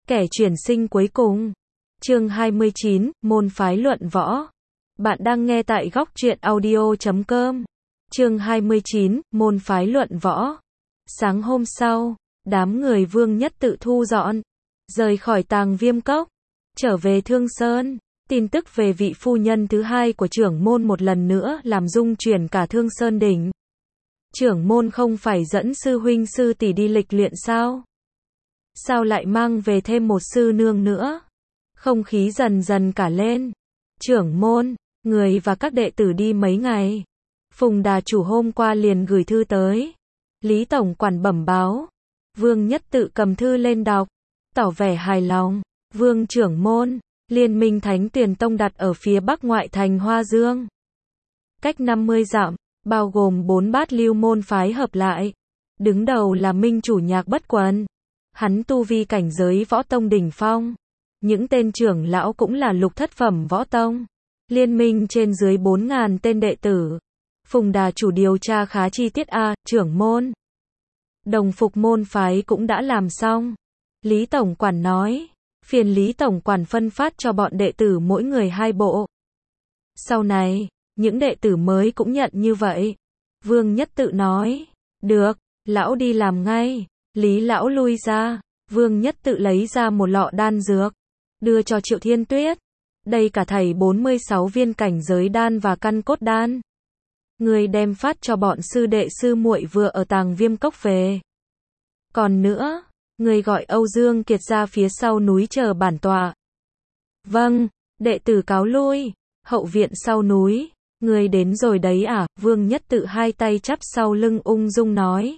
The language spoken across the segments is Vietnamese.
Kẻ chuyển sinh cuối cùng. Chương 29, môn phái luận võ. Bạn đang nghe tại góc truyện audio.com. Chương 29, môn phái luận võ. Sáng hôm sau, đám người Vương Nhất Tự thu dọn, rời khỏi Tàng Viêm Cốc, trở về Thương Sơn. Tin tức về vị phu nhân thứ hai của trưởng môn một lần nữa làm rung chuyển cả Thương Sơn đỉnh. Trưởng môn không phải dẫn sư huynh sư tỷ đi lịch luyện sao? Sao lại mang về thêm một sư nương nữa? Không khí dần dần cả lên. Trưởng môn, người và các đệ tử đi mấy ngày? Phùng Đà chủ hôm qua liền gửi thư tới. Lý tổng quản bẩm báo. Vương Nhất Tự cầm thư lên đọc, tỏ vẻ hài lòng. Vương trưởng môn, Liên minh Thánh Tuyền Tông đặt ở phía bắc ngoại thành Hoa Dương, cách 50 dặm, bao gồm 4 bát lưu môn phái hợp lại. Đứng đầu là minh chủ Nhạc Bất Quần. Hắn tu vi cảnh giới võ tông đỉnh phong. Những tên trưởng lão cũng là lục thất phẩm võ tông. Liên minh trên dưới 4.000 tên đệ tử. Phùng Đà chủ điều tra khá chi tiết trưởng môn. Đồng phục môn phái cũng đã làm xong. Lý tổng quản nói. Phiền Lý tổng quản phân phát cho bọn đệ tử mỗi người 2 bộ. Sau này, những đệ tử mới cũng nhận như vậy. Vương Nhất Tự nói. Được, lão đi làm ngay. Lý lão lui ra. Vương Nhất Tự lấy ra một lọ đan dược, đưa cho Triệu Thiên Tuyết. Đây cả thảy 46 viên cảnh giới đan và căn cốt đan. Người đem phát cho bọn sư đệ sư muội vừa ở Tàng Viêm Cốc về. Còn nữa, người gọi Âu Dương Kiệt ra phía sau núi chờ bản tọa. Vâng, đệ tử cáo lui. Hậu viện sau núi. Người đến rồi đấy à? Vương Nhất Tự hai tay chắp sau lưng ung dung nói.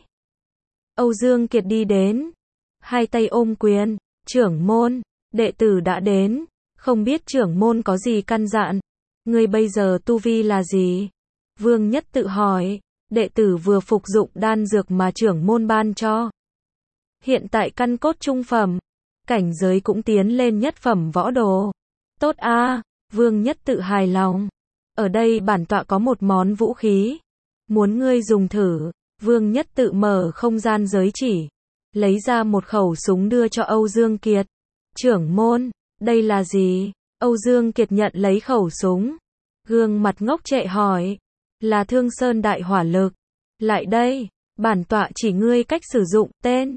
Âu Dương Kiệt đi đến, hai tay ôm quyền. Trưởng môn, đệ tử đã đến. Không biết trưởng môn có gì căn dặn? Người bây giờ tu vi là gì? Vương Nhất Tự hỏi. Đệ tử vừa phục dụng đan dược mà trưởng môn ban cho. Hiện tại căn cốt trung phẩm, cảnh giới cũng tiến lên nhất phẩm võ đồ. Tốt a, Vương Nhất Tự hài lòng. Ở đây bản tọa có một món vũ khí, muốn ngươi dùng thử. Vương Nhất Tự mở không gian giới chỉ, lấy ra một khẩu súng đưa cho Âu Dương Kiệt. Trưởng môn, đây là gì? Âu Dương Kiệt nhận lấy khẩu súng, gương mặt ngốc trệ hỏi. Là Thương Sơn đại hỏa lực. Lại đây, bản tọa chỉ ngươi cách sử dụng. Tên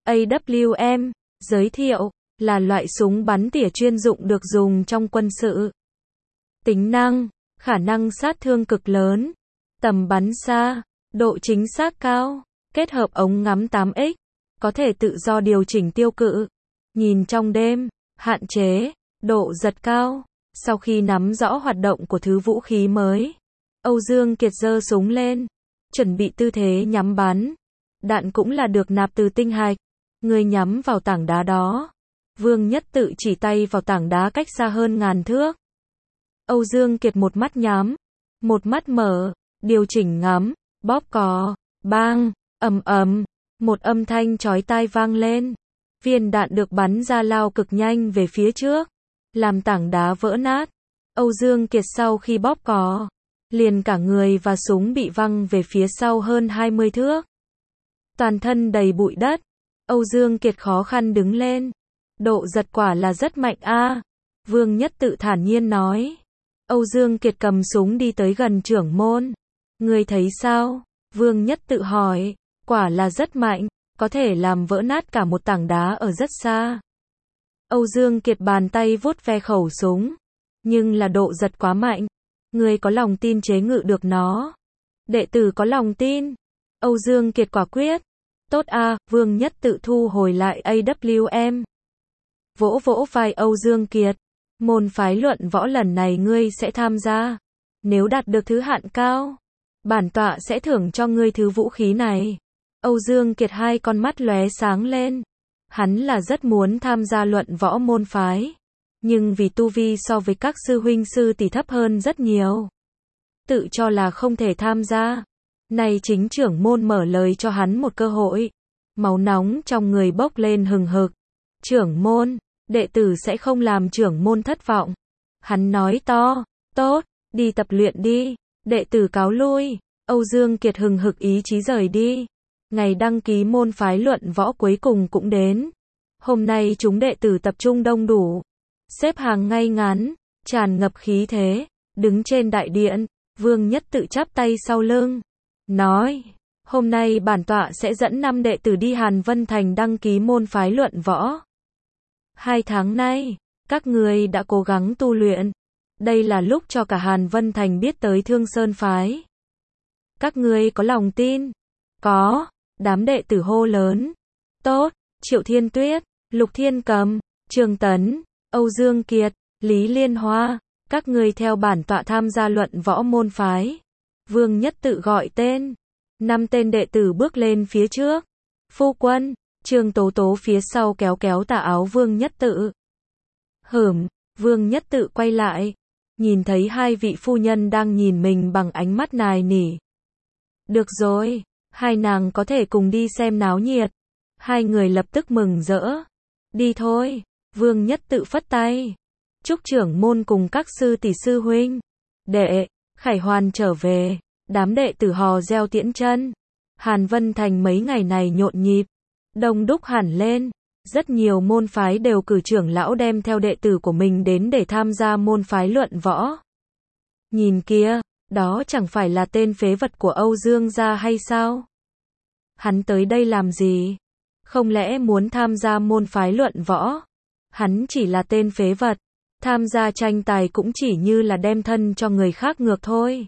AWM, giới thiệu, là loại súng bắn tỉa chuyên dụng được dùng trong quân sự. Tính năng, khả năng sát thương cực lớn, tầm bắn xa, độ chính xác cao, kết hợp ống ngắm 8x, có thể tự do điều chỉnh tiêu cự, nhìn trong đêm, hạn chế, độ giật cao. Sau khi nắm rõ hoạt động của thứ vũ khí mới, Âu Dương Kiệt giơ súng lên, chuẩn bị tư thế nhắm bắn. Đạn cũng là được nạp từ tinh hạch. Người nhắm vào tảng đá đó. Vương Nhất Tự chỉ tay vào tảng đá cách xa hơn 1000 thước. Âu Dương Kiệt một mắt nhắm, một mắt mở, điều chỉnh ngắm, bóp cò, bang, ầm ầm, một âm thanh chói tai vang lên. Viên đạn được bắn ra lao cực nhanh về phía trước, làm tảng đá vỡ nát. Âu Dương Kiệt sau khi bóp cò, liền cả người và súng bị văng về phía sau hơn 20 thước. Toàn thân đầy bụi đất. Âu Dương Kiệt khó khăn đứng lên. Độ giật quả là rất mạnh a. Vương Nhất Tự thản nhiên nói. Âu Dương Kiệt cầm súng đi tới gần trưởng môn. Người thấy sao? Vương Nhất Tự hỏi. Quả là rất mạnh, có thể làm vỡ nát cả một tảng đá ở rất xa. Âu Dương Kiệt bàn tay vuốt ve khẩu súng. Nhưng là độ giật quá mạnh. Người có lòng tin chế ngự được nó? Đệ tử có lòng tin. Âu Dương Kiệt quả quyết. Tốt a. Vương Nhất Tự thu hồi lại AWM. Vỗ vỗ vai Âu Dương Kiệt. Môn phái luận võ lần này ngươi sẽ tham gia. Nếu đạt được thứ hạng cao, bản tọa sẽ thưởng cho ngươi thứ vũ khí này. Âu Dương Kiệt hai con mắt lóe sáng lên. Hắn là rất muốn tham gia luận võ môn phái, nhưng vì tu vi so với các sư huynh sư tỷ thấp hơn rất nhiều, tự cho là không thể tham gia. Nay chính trưởng môn mở lời cho hắn một cơ hội. Máu nóng trong người bốc lên hừng hực. Trưởng môn, đệ tử sẽ không làm trưởng môn thất vọng. Hắn nói to. Tốt, đi tập luyện đi. Đệ tử cáo lui. Âu Dương Kiệt hừng hực ý chí rời đi. Ngày đăng ký môn phái luận võ cuối cùng cũng đến. Hôm nay chúng đệ tử tập trung đông đủ, xếp hàng ngay ngắn, tràn ngập khí thế, đứng trên đại điện, Vương Nhất Tự chắp tay sau lưng, nói, hôm nay bản tọa sẽ dẫn 5 đệ tử đi Hàn Vân Thành đăng ký môn phái luận võ. 2 tháng nay, các ngươi đã cố gắng tu luyện, đây là lúc cho cả Hàn Vân Thành biết tới Thương Sơn phái. Các ngươi có lòng tin? Có, đám đệ tử hô lớn. Tốt, Triệu Thiên Tuyết, Lục Thiên Cầm, Trương Tấn, Âu Dương Kiệt, Lý Liên Hoa, các ngươi theo bản tọa tham gia luận võ môn phái. Vương Nhất Tự gọi tên. 5 tên đệ tử bước lên phía trước. Phu quân, Trương Tố Tố phía sau kéo kéo tà áo Vương Nhất Tự. Vương Nhất Tự quay lại, nhìn thấy 2 vị phu nhân đang nhìn mình bằng ánh mắt nài nỉ. Được rồi, 2 nàng có thể cùng đi xem náo nhiệt. 2 người lập tức mừng rỡ. Đi thôi, Vương Nhất Tự phất tay. Chúc trưởng môn cùng các sư tỷ sư huynh, đệ, Khải Hoàn trở về. Đám đệ tử hò reo tiễn chân. Hàn Vân Thành mấy ngày này nhộn nhịp, đông đúc hẳn lên. Rất nhiều môn phái đều cử trưởng lão đem theo đệ tử của mình đến để tham gia môn phái luận võ. Nhìn kia, đó chẳng phải là tên phế vật của Âu Dương gia hay sao? Hắn tới đây làm gì? Không lẽ muốn tham gia môn phái luận võ? Hắn chỉ là tên phế vật, tham gia tranh tài cũng chỉ như là đem thân cho người khác ngược thôi.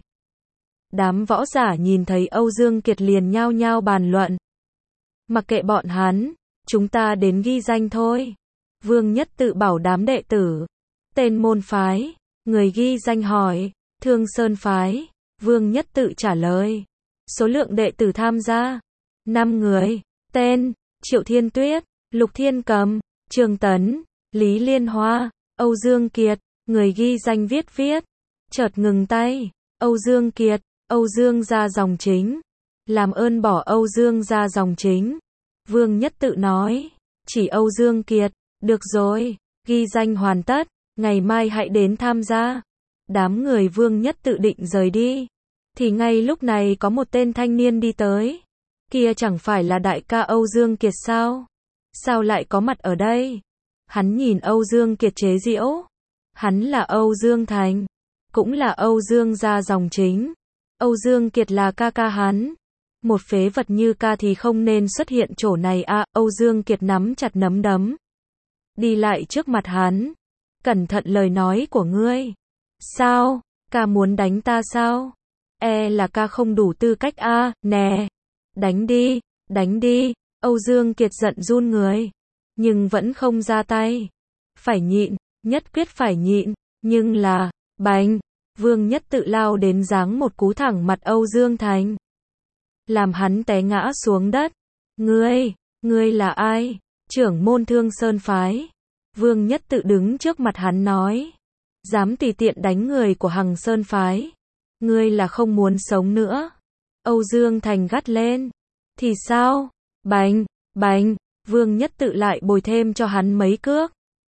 Đám võ giả nhìn thấy Âu Dương Kiệt liền nhao nhao bàn luận. Mặc kệ bọn hắn, chúng ta đến ghi danh thôi. Vương Nhất Tự bảo đám đệ tử. Tên môn phái, người ghi danh hỏi, Thương Sơn phái. Vương Nhất Tự trả lời. Số lượng đệ tử tham gia, 5 người. Tên, Triệu Thiên Tuyết, Lục Thiên Cầm, Trương Tấn, Lý Liên Hoa, Âu Dương Kiệt. Người ghi danh viết. Chợt ngừng tay. Âu Dương Kiệt, Âu Dương gia dòng chính. Làm ơn bỏ Âu Dương gia dòng chính. Vương Nhất Tự nói. Chỉ Âu Dương Kiệt. Được rồi, ghi danh hoàn tất, ngày mai hãy đến tham gia. Đám người Vương Nhất Tự định rời đi. Thì ngay lúc này có một tên thanh niên đi tới. Kia chẳng phải là đại ca Âu Dương Kiệt sao? Sao lại có mặt ở đây? Hắn nhìn Âu Dương Kiệt chế giễu. Hắn là Âu Dương Thành, cũng là Âu Dương gia dòng chính. Âu Dương Kiệt là ca ca hắn. Một phế vật như ca thì không nên xuất hiện chỗ này à. Âu Dương Kiệt nắm chặt nắm đấm, đi lại trước mặt hắn. Cẩn thận lời nói của ngươi. Sao? Ca muốn đánh ta sao? Là ca không đủ tư cách à. Nè, đánh đi, đánh đi. Âu Dương Kiệt giận run người, nhưng vẫn không ra tay. Phải nhịn, nhất quyết phải nhịn. Nhưng là, bành, Vương Nhất Tự lao đến giáng một cú thẳng mặt Âu Dương Thành, làm hắn té ngã xuống đất. Ngươi là ai? Trưởng môn Thương Sơn phái. Vương Nhất Tự đứng trước mặt hắn nói. Dám tùy tiện đánh người của Hằng Sơn phái. Ngươi là không muốn sống nữa. Âu Dương Thành gắt lên. Thì sao? Bành, Vương Nhất Tự lại bồi thêm cho hắn mấy cước.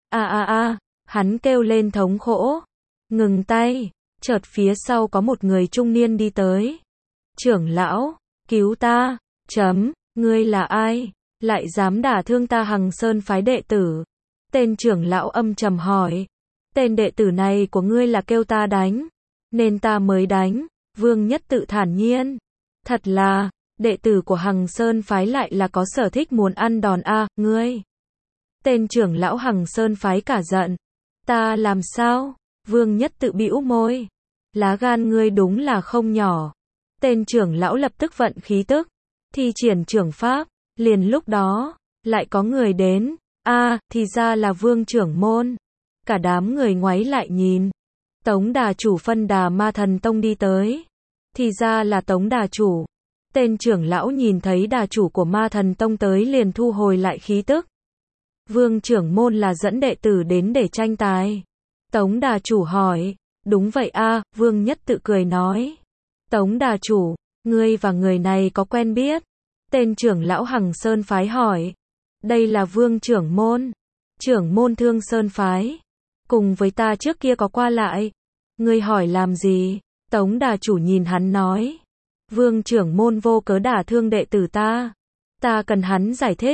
Hắn kêu lên thống khổ. Ngừng tay. Chợt phía sau có một người trung niên đi tới. Trưởng lão, cứu ta. Ngươi là ai? Lại dám đả thương ta Hằng Sơn phái đệ tử? Tên trưởng lão âm trầm hỏi. Tên đệ tử này của ngươi là kêu ta đánh, nên ta mới đánh. Vương Nhất Tự thản nhiên. Thật là, đệ tử của Hằng Sơn phái lại là có sở thích muốn ăn đòn à. Ngươi. Tên trưởng lão Hằng Sơn phái cả giận. Ta làm sao? Vương Nhất Tự bĩu môi. Lá gan ngươi đúng là không nhỏ. Tên trưởng lão lập tức vận khí tức, thi triển trưởng pháp. Liền lúc đó, lại có người đến. Thì ra là Vương trưởng môn. Cả đám người ngoáy lại nhìn. Tống đà chủ phân Đà Ma Thần Tông đi tới. Thì ra là Tống đà chủ. Tên trưởng lão nhìn thấy đà chủ của Ma Thần Tông tới liền thu hồi lại khí tức. Vương trưởng môn là dẫn đệ tử đến để tranh tài. Tống đà chủ hỏi. Đúng vậy à. Vương Nhất Tự cười nói. Tống đà chủ, ngươi và người này có quen biết? Tên trưởng lão Hằng Sơn phái hỏi. Đây là Vương trưởng môn Thương Sơn phái. Cùng với ta trước kia có qua lại. Ngươi hỏi làm gì? Tống đà chủ nhìn hắn nói. Vương trưởng môn vô cớ đả thương đệ tử ta. Ta cần hắn giải thích.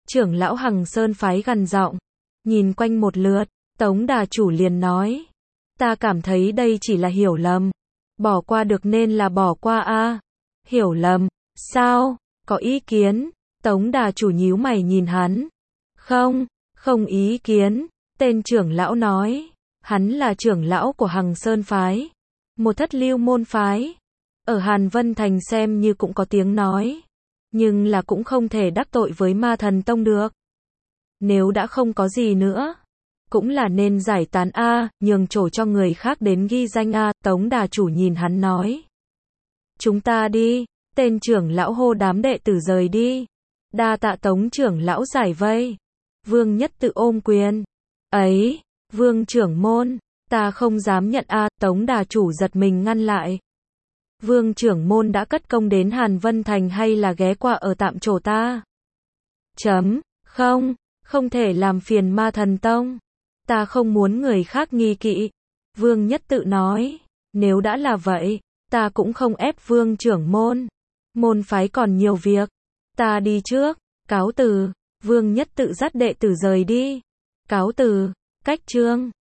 Trưởng lão Hằng Sơn phái gằn giọng, nhìn quanh một lượt, Tống đà chủ liền nói. Ta cảm thấy đây chỉ là hiểu lầm. Bỏ qua được nên là bỏ qua a. Hiểu lầm, sao, có ý kiến? Tống đà chủ nhíu mày nhìn hắn. Không, không ý kiến, tên trưởng lão nói. Hắn là trưởng lão của Hằng Sơn phái, một thất lưu môn phái. Ở Hàn Vân Thành xem như cũng có tiếng nói. Nhưng là cũng không thể đắc tội với Ma Thần Tông được. Nếu đã không có gì nữa, cũng là nên giải tán a, nhường chỗ cho người khác đến ghi danh a. Tống đà chủ nhìn hắn nói. Chúng ta đi, tên trưởng lão hô đám đệ tử rời đi. Đa tạ Tống trưởng lão giải vây. Vương Nhất Tự ôm quyền. Ấy, Vương trưởng môn, ta không dám nhận a. Tống đà chủ giật mình ngăn lại. Vương trưởng môn đã cất công đến Hàn Vân Thành hay là ghé qua ở tạm chỗ ta? Không, không thể làm phiền Ma Thần Tông. Ta không muốn người khác nghi kỵ. Vương Nhất Tự nói, nếu đã là vậy, ta cũng không ép Vương trưởng môn. Môn phái còn nhiều việc. Ta đi trước, cáo từ. Vương Nhất Tự dắt đệ tử rời đi. Cáo từ, cách chương.